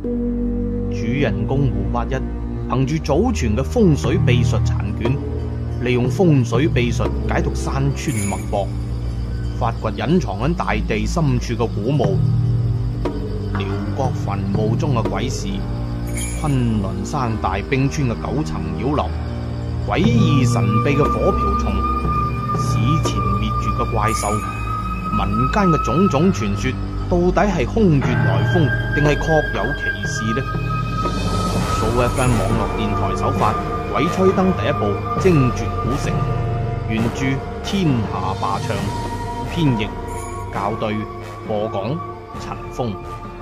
主人公胡八一憑住祖傳嘅風水秘術殘卷，利用風水秘術解讀山川脈搏，發掘隱藏喺大地深處嘅古墓、遼國墳墓中嘅鬼事、昆崙山大冰川嘅9層妖樓、詭異神秘嘅火瓢蟲、史前滅絕嘅怪獸、民間嘅種種傳說，到底係空穴來風定係確有其事呢？數 FM 網絡電台首發《鬼吹燈》第一部《精絕古城》，原著天下霸唱，編譯校對，播講陳峰。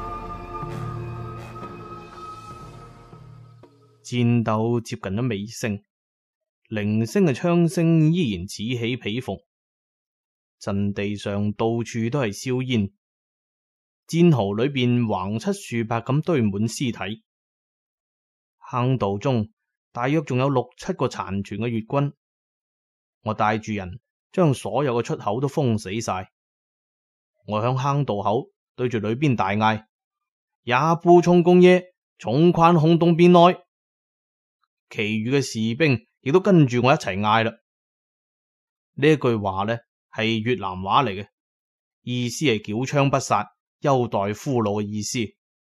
戰鬥接近咗尾聲，零星嘅槍聲依然此起彼伏，陣地上到處都係硝煙，戰壕裏邊橫七豎八咁堆滿屍體。坑道中大約仲有6、7個殘存嘅越軍，我帶住人將所有嘅出口都封死晒。我向坑道口對住裏邊大嗌：也不充公耶，從寬空洞邊內。其餘嘅士兵亦都跟住我一齊嗌啦。呢一句話呢係越南話嚟嘅，意思係繳槍不殺，優待俘虜嘅意思。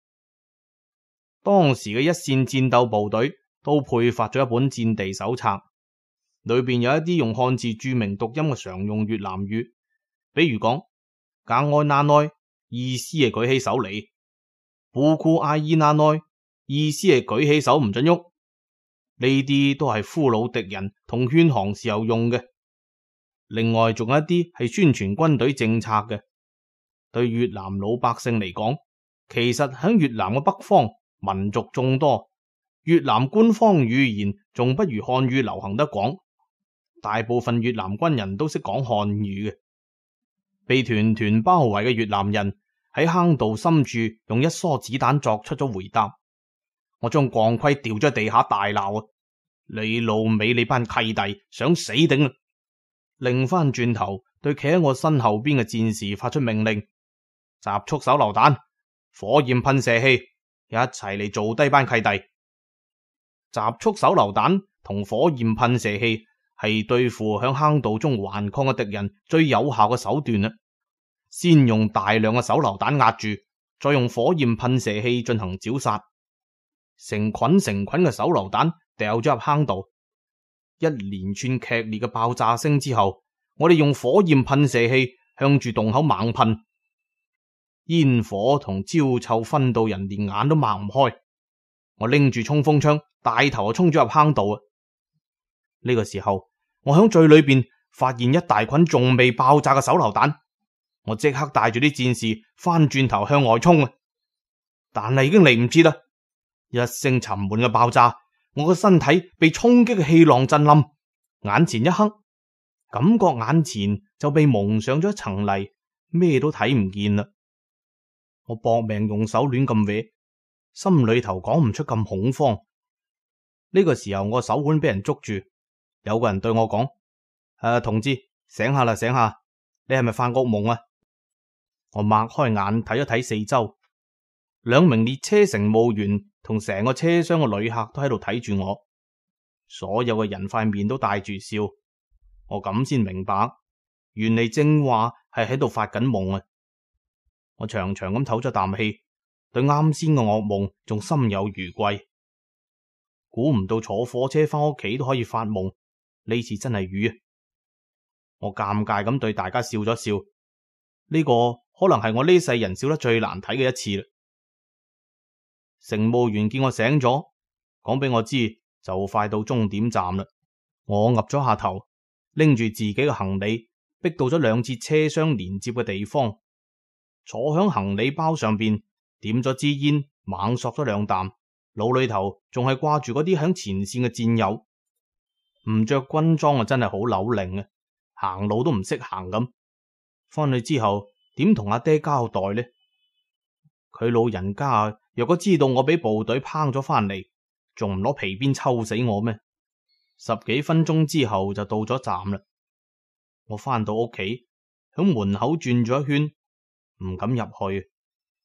當時嘅一線戰鬥部隊都配發咗一本戰地手冊，裏邊有一啲用漢字注明讀音嘅常用越南語，比如講格愛那內，意思係舉起手嚟；布庫阿伊那內，意思係舉起手唔准喐。呢啲都係俘虜敵人同勸降時候用嘅。另外仲有一啲係宣傳軍隊政策嘅。對越南老百姓嚟講，其實喺越南嘅北方，民族眾多，越南官方語言仲不如漢語流行得廣，大部分越南軍人都識講漢語嘅。被團團包圍嘅越南人喺坑道深處用一梭子彈作出咗回答。我將鋼盔掉咗地下大鬧啊！你老味你班契弟想死定啦！擰翻轉頭對企喺我身後邊嘅戰士發出命令：集束手榴彈、火焰噴射器，一齊嚟做低班契弟。集束手榴彈同火焰噴射器係對付響坑道中頑抗嘅敵人最有效嘅手段啦。先用大量嘅手榴彈壓住，再用火焰噴射器進行剿殺。成捆嘅手榴彈掉咗入坑道，一連串劇烈嘅爆炸聲之後，我哋用火焰噴射器向住洞口猛噴，煙火同焦臭熏到人連眼都擘唔開。我拎住衝鋒槍，帶頭就衝咗入坑道啊！呢個時候，我響最裏邊發現一大捆仲未爆炸嘅手榴彈，我即刻帶住啲戰士翻轉頭向外衝啊！但係已經嚟唔切啦！一聲沉悶嘅爆炸，我個身體被衝擊嘅氣浪震冧，眼前一黑，感覺眼前就被蒙上咗一層泥，咩都睇唔見啦。我搏命用手亂咁搲，心裏頭講唔出咁恐慌。呢個時候我手腕俾人捉住，有個人對我講：同志，醒下啦，醒下，你係咪發噩夢啊？我擘開眼睇一睇四周，2名列車乘務員同成個車廂嘅旅客都喺度睇住我，所有嘅人塊面都帶住笑。我咁先明白，原嚟正話係喺度發緊夢啊！我長長咁唞咗啖氣，對啱先嘅噩夢仲心有餘悸。估唔到坐火車翻屋企都可以發夢，呢次真係瘀啊！我尷尬咁對大家笑咗笑，呢個可能係我呢世人笑得最難睇嘅一次啦。乘務員見我醒咗，講俾我知就快到終點站啦。我岌咗下頭，拎住自己嘅行李，逼到咗2節車廂連接嘅地方，坐響行李包上邊，點咗支煙，猛索咗2啖，腦裏頭仲係掛住嗰啲響前線嘅戰友。唔着軍裝啊，真係好扭擰啊，行路都唔識行咁。翻去之後點同阿爹交代呢？佢老人家若果知道我俾部隊拚咗翻嚟，仲唔攞皮鞭抽死我咩？10幾分鐘之後就到咗站啦。我翻到屋企，響門口轉咗一圈，唔敢入去。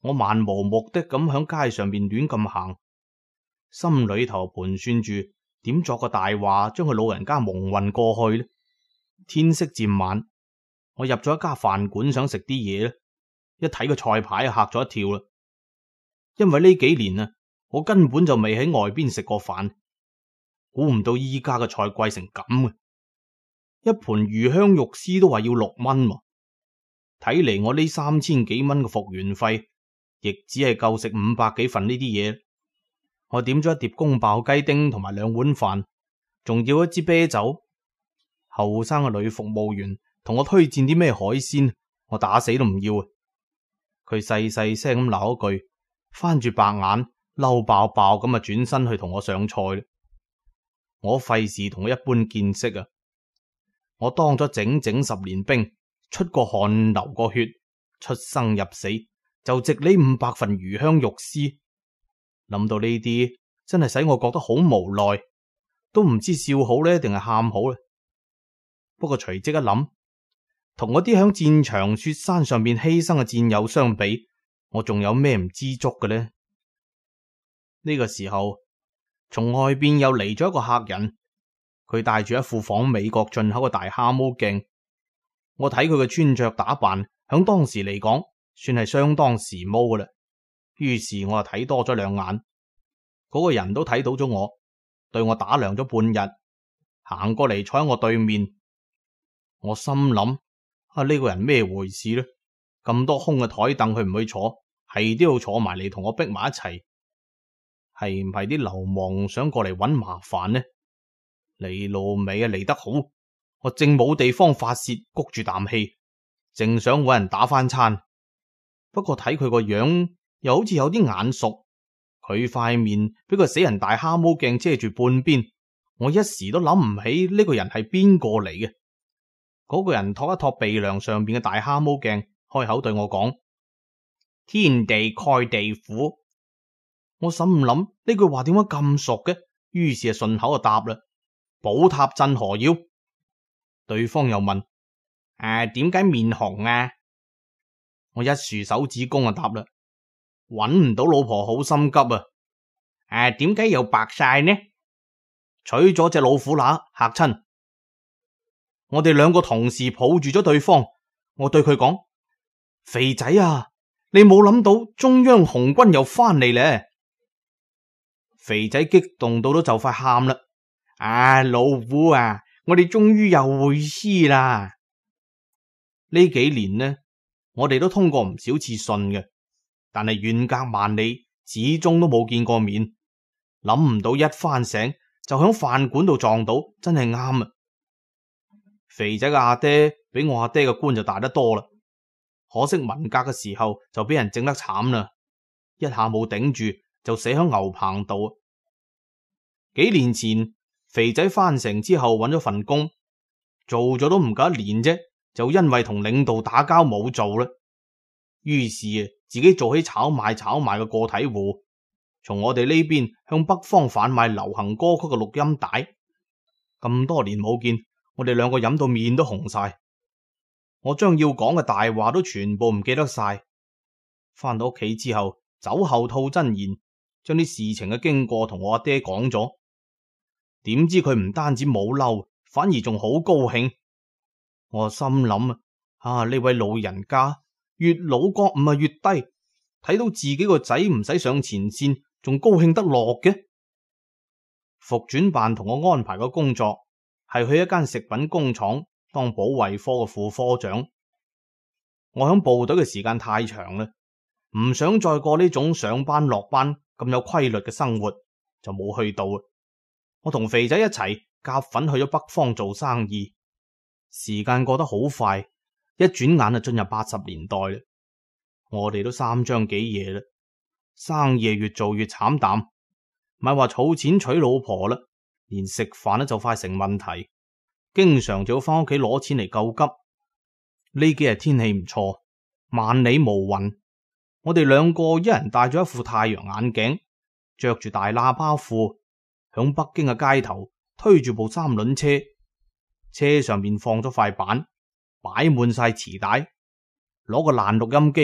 我漫無目的咁響街上面亂咁行，心裏頭盤算住點作個大話將佢老人家蒙混過去呢。天色漸晚，我入咗一家飯館想食啲嘢呢，一睇個菜牌嚇咗一跳啦，因為呢幾年啊，我根本就未喺外邊食過飯，估唔到依家嘅菜貴成咁嘅，一盤魚香肉絲都話要6蚊喎，睇嚟我呢3000幾蚊嘅服務費，亦只係夠食500幾份呢啲嘢。我點咗一碟宮爆雞丁同埋2碗飯，仲要一支啤酒。後生嘅女服務員同我推薦啲咩海鮮，我打死都唔要啊！佢細細聲咁鬧一句，翻住白眼，嬲爆爆咁啊轉身去同我上菜。我費事同佢一般見識啊！我當咗整整10年兵，出過汗流過血，出生入死就值呢500份魚香肉絲。諗到呢啲，真係使我覺得好無奈，都唔知笑好呢定係喊好呢。不過隨即一諗，同嗰啲響戰場雪山上邊犧牲嘅戰友相比，我仲有咩唔知足嘅呢？呢個時候，從外邊又嚟咗一個客人，佢帶住一副仿美國進口嘅大蝦毛鏡。我睇佢嘅穿着打扮，響當時嚟講，算係相當時髦噶啦。於是我就睇多咗2眼，嗰個人都睇到咗我，對我打量咗半日，行過嚟坐喺我對面。我心諗呢個人咩回事呢？咁多空嘅台凳佢唔去坐，係都要坐埋嚟同我逼埋一齊，係唔係啲流氓想過嚟搵麻煩呢？你老味啊，嚟得好！我正冇地方發泄，谷住啖氣，正想搵人打翻餐，不過睇佢個樣又好似有啲眼熟，佢塊面俾個死人大蝦毛鏡遮住半邊，我一時都諗唔起呢個人係邊個嚟嘅。嗰個人托一托鼻梁上邊嘅大蝦毛鏡，開口對我講：天地蓋地虎。我心諗呢句話點解咁熟嘅？於是順口就答啦：寶塔鎮河妖。對方又問：點解面紅啊？我一豎手指公就答啦：搵唔到老婆好心急啊！點解又白晒呢？娶咗隻老虎乸嚇親。我哋2個同時抱住咗對方，我對佢講：肥仔啊，你冇諗到中央紅軍又翻嚟咧！肥仔激動到都就快喊啦！老虎啊，我哋終於又會師啦！呢幾年呢，我哋都通過唔少次信嘅，但係遠隔萬里，始終都冇見過面。諗唔到一翻醒就響飯館度撞到，真係啱啊！肥仔嘅阿爹比我阿爹嘅官就大得多啦，可惜文革嘅時候就俾人整得慘啦，一下冇頂住就死響牛棚度。幾年前肥仔翻城之後揾咗份工，做咗都唔夠1年啫，就因為同領導打交冇做啦，於是自己做起炒賣嘅個體戶，從我哋呢邊向北方販賣流行歌曲嘅錄音帶。咁多年冇見，我哋2個飲到面都紅晒，我將要講嘅大話都全部唔記得晒。翻到屋企之後，酒後吐真言，將啲事情嘅經過同我阿爹講咗。點知佢唔單止冇嬲，反而仲好高興。我心諗呢位老人家越老覺悟越低，睇到自己個仔唔使上前線，仲高興得落嘅。復轉辦同我安排嘅工作係去一間食品工廠當保衛科嘅副科長。我響部隊嘅時間太長啦，唔想再過呢種上班落班咁有規律嘅生活，就冇去到。我同肥仔一齊夾份去咗北方做生意，時間過得好快，一轉眼就進入80年代啦。我哋都3張幾夜啦，生意越做越慘淡，咪話儲錢娶老婆啦，連食飯咧就快成問題，經常就要翻屋企攞錢嚟救急。呢幾日天氣唔錯，萬里無雲，我哋2個一人戴咗一副太陽眼鏡，着住大喇叭褲，響北京嘅街頭推住部3輪車，車上面放咗塊板，擺滿晒磁帶，攞個爛錄音機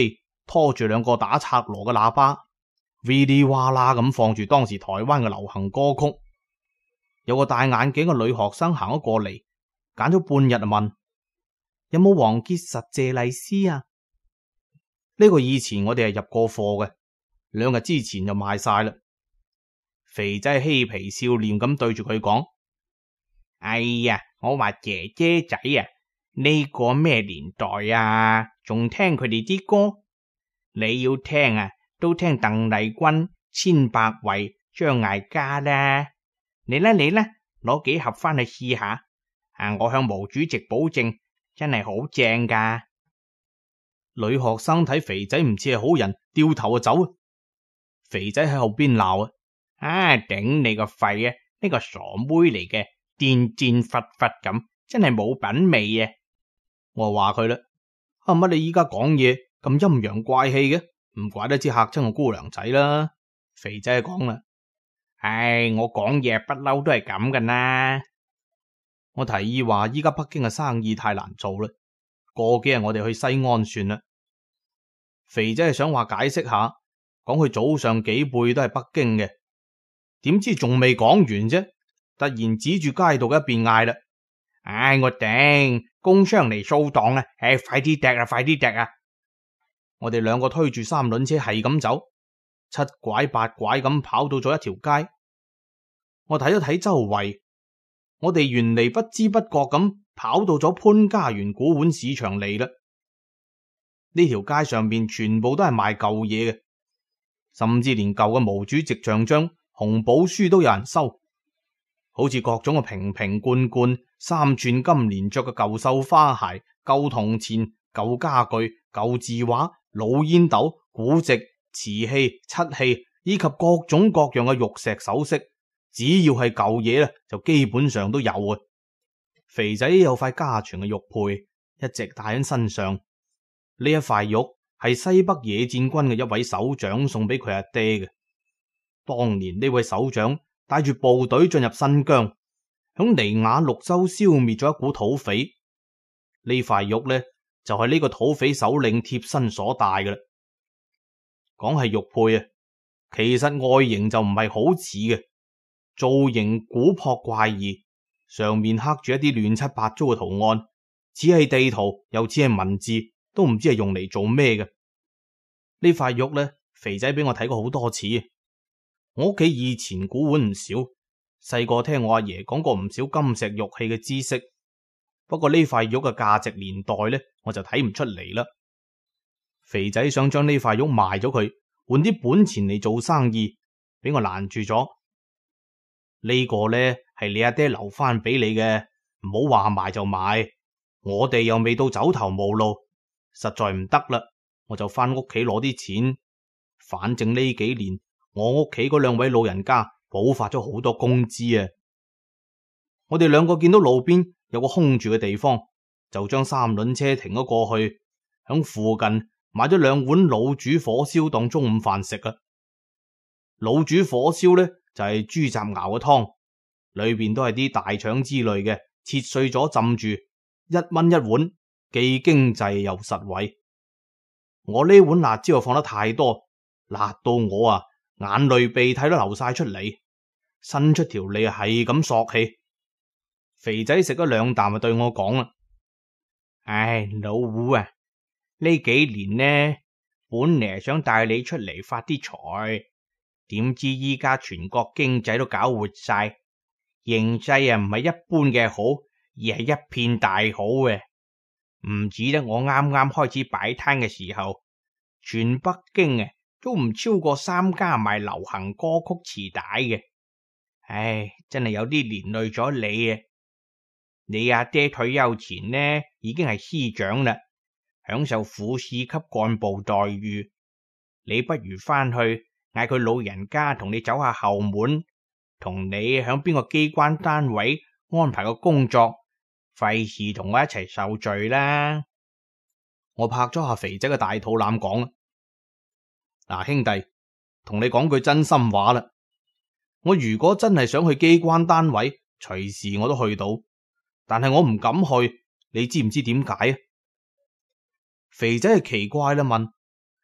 拖住兩個打拆鑼嘅喇叭，嗶哩哇啦咁放住當時台灣嘅流行歌曲。有個戴眼鏡嘅女學生行咗過嚟，揀咗半日問：有冇王傑實謝麗絲啊？呢個以前我哋係入過貨嘅，2日之前就賣晒啦。肥仔嬉皮笑臉咁對住佢講：哎呀，我話姐姐仔啊，呢個咩年代啊，仲聽佢哋啲歌？你要聽啊，都聽鄧麗君、千百惠、張艾嘉啦。你啦，攞幾盒翻去試下。我向毛主席保證，真係好正噶。女學生睇肥仔唔似係好人，掉頭就走。肥仔喺後邊鬧頂你個肺啊！呢個傻妹嚟嘅，癲癲忽忽咁，真係冇品味啊！我話佢啦，乜你依家講嘢咁陰陽怪氣嘅，唔怪得之嚇親個姑娘仔啦。肥仔講啦，我講嘢不嬲都係咁噶啦。我提議話依家北京嘅生意太難做啦，過幾日我哋去西安算啦。肥仔係想話解釋下，講佢早上幾輩都係北京嘅，點知仲未講完啫，突然指住街道嘅一邊嗌啦：我頂，工商嚟掃檔啊！快啲趯啊，快啲趯啊！我哋兩個推住三輪車係咁走，7拐8拐咁跑到咗一條街。我睇一睇周圍，我哋原嚟不知不覺咁跑到咗潘家園古玩市場嚟啦。呢條街上面全部都係賣舊嘢嘅，甚至連舊嘅毛主席像章、紅寶書都有人收，好似各種嘅瓶瓶罐罐、3寸金蓮着嘅舊繡花鞋、舊銅錢、舊家具、舊字畫、老煙斗、古籍、瓷器、漆器，以及各種各樣嘅玉石首飾，只要係舊嘢咧，就基本上都有啊。肥仔有塊家傳嘅玉佩，一直帶喺身上。呢一塊玉係西北野戰軍嘅一位首長送俾佢阿爹嘅。當年呢位首長帶住部隊進入新疆，響尼雅綠洲消滅咗一股土匪。呢塊玉呢，就係呢個土匪首領貼身所戴嘅啦。講係玉佩啊，其實外形就唔係好似嘅，造型古樸怪異，上面刻住一啲亂七八糟嘅圖案，似係地圖又似係文字，都唔知係用嚟做咩嘅。呢塊玉呢，肥仔俾我睇過好多次。我屋企以前古玩唔少，細個聽我阿爺講過唔少金石玉器嘅知識。不過呢塊玉嘅價值年代呢，我就睇唔出嚟啦。肥仔想將呢塊玉賣咗佢，換啲本錢嚟做生意，俾我攔住咗。呢個呢，係你阿爹留翻俾你嘅，唔好話賣就賣。我哋又未到走投無路，實在唔得啦，我就翻屋企攞啲錢。反正呢幾年我屋企嗰2位老人家補發咗好多工資啊。我哋兩個見到路邊有個空住嘅地方，就將三輪車停咗過去，響附近買咗2碗老煮火燒當中午飯食啊。老煮火燒呢，就係豬雜熬嘅湯，裏邊都係啲大腸之類嘅，切碎咗浸住，1蚊1碗，既經濟又實惠。我呢碗辣椒又放得太多，辣到我啊眼淚鼻涕都流晒出嚟，伸出條脷係咁索氣。肥仔食咗2啖就對我講啦：老胡啊，呢幾年呢，本嚟想帶你出嚟發啲財，點知依家全國經濟都搞活晒，形勢啊唔係一般嘅好，而係一片大好嘅。唔止得我啱啱開始擺攤嘅時候，全北京啊都唔超過3家賣流行歌曲磁帶嘅。真係有啲連累咗你啊！你阿爹退休前呢，已經係司長啦，享受副市級幹部待遇。你不如翻去嗌佢老人家同你走下後門，同你響邊個機關單位安排個工作，費事同我一齊受罪啦。我拍咗下肥仔嘅大肚腩講：嗱，兄弟，同你講句真心話啦，我如果真係想去機關單位，隨時我都去到。但係我唔敢去，你知唔知點解啊？肥仔係奇怪啦，問：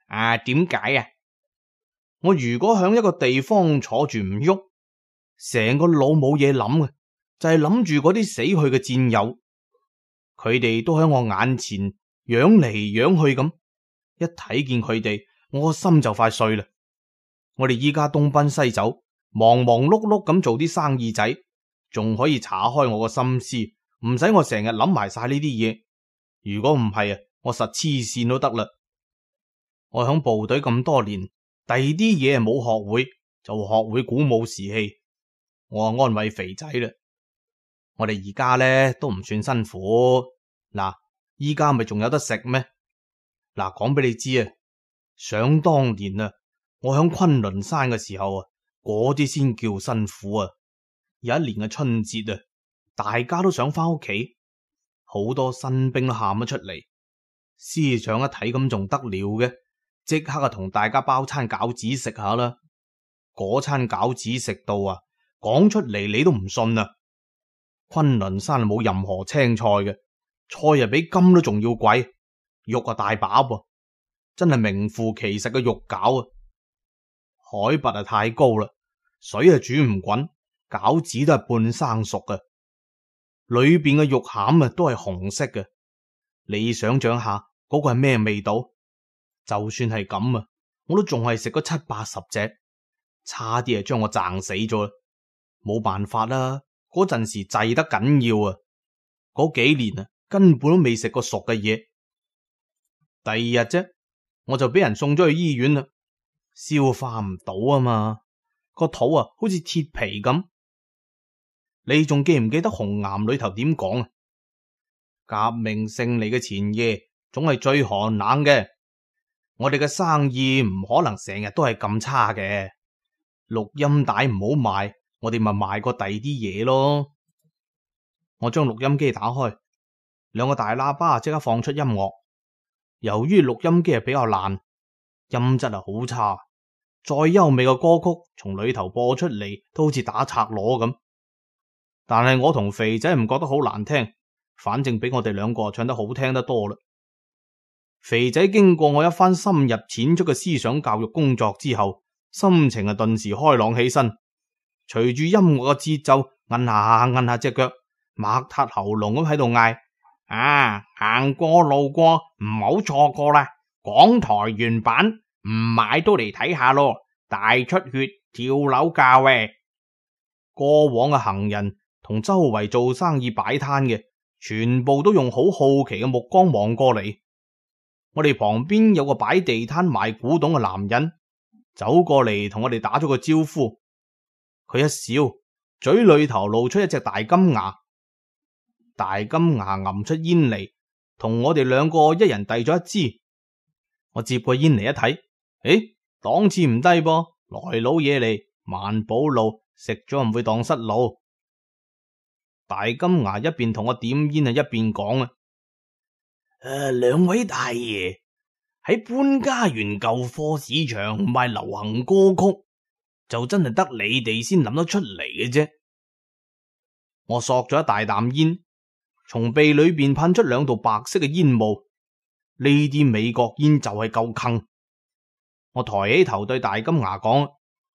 點解啊？我如果響一個地方坐住唔喐，成個腦冇嘢諗嘅，就係諗住嗰啲死去嘅戰友，佢哋都喺我眼前養嚟養去咁，一睇見佢哋，我個心就快碎啦。我哋依家東奔西走，忙忙碌碌咁做啲生意仔，仲可以查開我個心思，唔使我成日諗埋晒呢啲嘢。如果唔係啊，我實黐線都得啦。我響部隊咁多年，第二啲嘢冇學會，就學會鼓舞士氣。我安慰肥仔啦，我哋而家咧都唔算辛苦。嗱，依家咪仲有得食咩？嗱，講俾你知啊，想當年啊，我響昆崙山嘅時候啊，嗰啲先叫辛苦啊。有一年嘅春節啊，大家都想翻屋企，好多新兵都喊咗出嚟。師長一睇咁仲得了嘅，即刻啊同大家包餐餃子食下啦。嗰餐餃子食到啊，講出嚟你都唔信啊！昆崙山冇任何青菜嘅，菜啊比金都仲要貴，肉啊大把噃，真係名副其實嘅肉餃啊！海拔啊太高啦，水啊煮唔滾，餃子都係半生熟嘅，裏邊嘅肉餡啊都係紅色嘅。你想象下嗰個係咩味道？就算係咁啊，我都仲係食咗70-80隻，差啲係將我撐死咗。冇辦法啦，嗰陣時滯得緊要啊！嗰幾年啊，根本都未食過熟嘅嘢。第二日啫，我就俾人送咗去醫院啦，消化唔到啊嘛，個肚啊好似鐵皮咁。你仲記唔記得紅岩裏頭點講啊？革命勝利嘅前夜總係最寒冷嘅，我哋嘅生意唔可能成日都係咁差嘅。錄音帶唔好賣，我哋咪賣過第二啲嘢咯。我將錄音機打開，兩個大喇叭即刻放出音樂。由於錄音機係比較爛，音質係好差，再優美嘅歌曲從裏頭播出嚟都好似打賊螺咁。但係我同肥仔唔覺得好難聽，反正比我哋兩個唱得好聽得多啦。肥仔經過我一番深入淺出嘅思想教育工作之後，心情啊頓時開朗起身，隨住音樂嘅節奏，摁下隻腳，擘塌喉嚨咁喺度嗌：行過路過唔好錯過啦！港台原版唔買都嚟睇下咯，大出血跳樓價喂！過往嘅行人同周圍做生意擺攤嘅，全部都用好好奇嘅目光望過嚟。我哋旁邊有個擺地攤賣古董嘅男人走過嚟同我哋打咗個招呼，佢一笑，嘴裏頭露出一隻大金牙，大金牙揞出煙嚟，同我哋兩個一人遞咗一支。我接過煙嚟一睇，檔次唔低噃，來佬嘢嚟，萬寶路食咗唔會蕩失路。大金牙一邊同我點煙啊，一邊講兩位大爺，喺潘家園舊貨市場賣流行歌曲，就真係得你哋先諗得出嚟嘅啫。我索咗一大啖煙，從鼻裏邊噴出兩道白色嘅煙霧，呢啲美國煙就係夠坑。我抬起頭對大金牙講：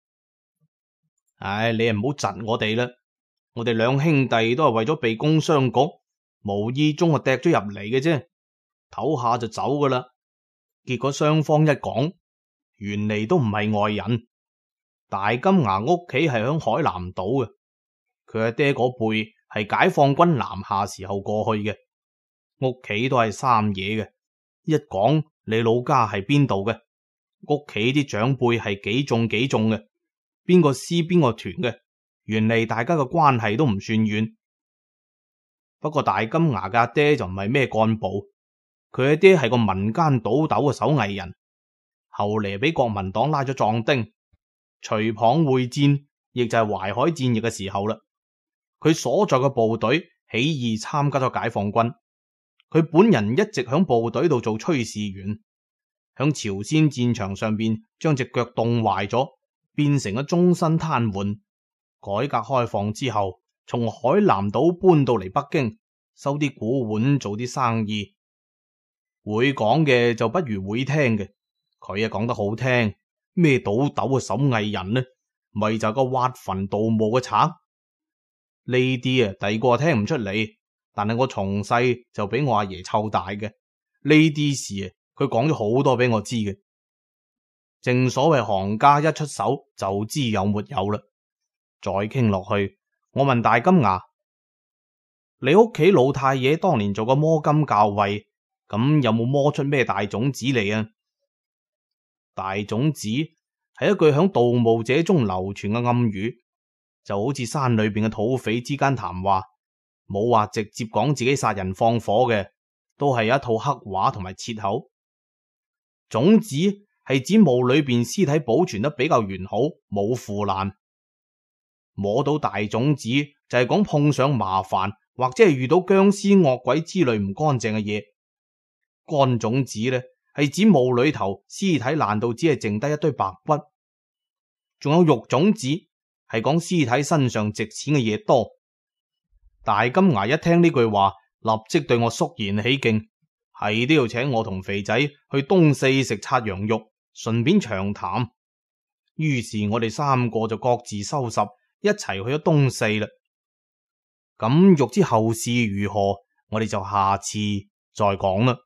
你唔好窒我哋啦，我哋兩兄弟都係為咗避工商局，無意中啊趯咗入嚟嘅啫，唞下就走噶啦。結果雙方一講，原嚟都唔係外人。大金牙屋企係響海南島嘅，佢阿爹嗰輩係解放軍南下時候過去嘅，屋企都係三野嘅。一講你老家係邊度嘅，屋企啲長輩係幾重幾重嘅，邊個師邊個團嘅，原嚟大家嘅關係都唔算遠。不過大金牙嘅阿爹就唔係咩幹部，佢阿爹係個民間倒斗嘅手藝人，後嚟俾國民黨拉咗壯丁。徐蚌會戰亦就係淮海戰役嘅時候啦，佢所在嘅部隊起義參加咗解放軍，佢本人一直響部隊度做炊事員，響朝鮮戰場上邊將隻腳凍壞咗，變成咗終身癱瘓。改革開放之後，從海南島搬到嚟北京，收啲古玩做啲生意。會講嘅就不如會聽嘅， 佢啊講得好聽，咩倒斗嘅手藝人呢？咪就係個挖墳盜墓嘅賊。呢啲啊，第二個聽唔出嚟，但係我從細就俾我阿爺湊大嘅，呢啲事啊，佢講咗好多俾我知嘅。正所謂行家一出手就知有沒有啦。再傾落去，我問大金牙：你屋企老太爺當年做過摸金校尉，咁有冇摸出咩大種子嚟啊？大種子係一句響盜墓者中流傳嘅暗語，就好似山裏邊嘅土匪之間談話，冇話直接講自己殺人放火嘅，都係一套黑話同埋切口。種子係指墓裏邊屍體保存得比較完好，冇腐爛。摸到大種子就係講碰上麻煩，或者係遇到僵屍惡鬼之類唔乾淨嘅嘢。乾種子呢，係指墓裏頭屍體爛到只係剩低一堆白骨。仲有肉種子係講屍體身上值錢嘅嘢多。大金牙一聽呢句話，立即對我肅然起敬，係都要請我同肥仔去東四食涮羊肉，順便長談。於是我哋三個就各自收拾，一齊去咗東四啦。咁欲知後事如何，我哋就下次再講啦。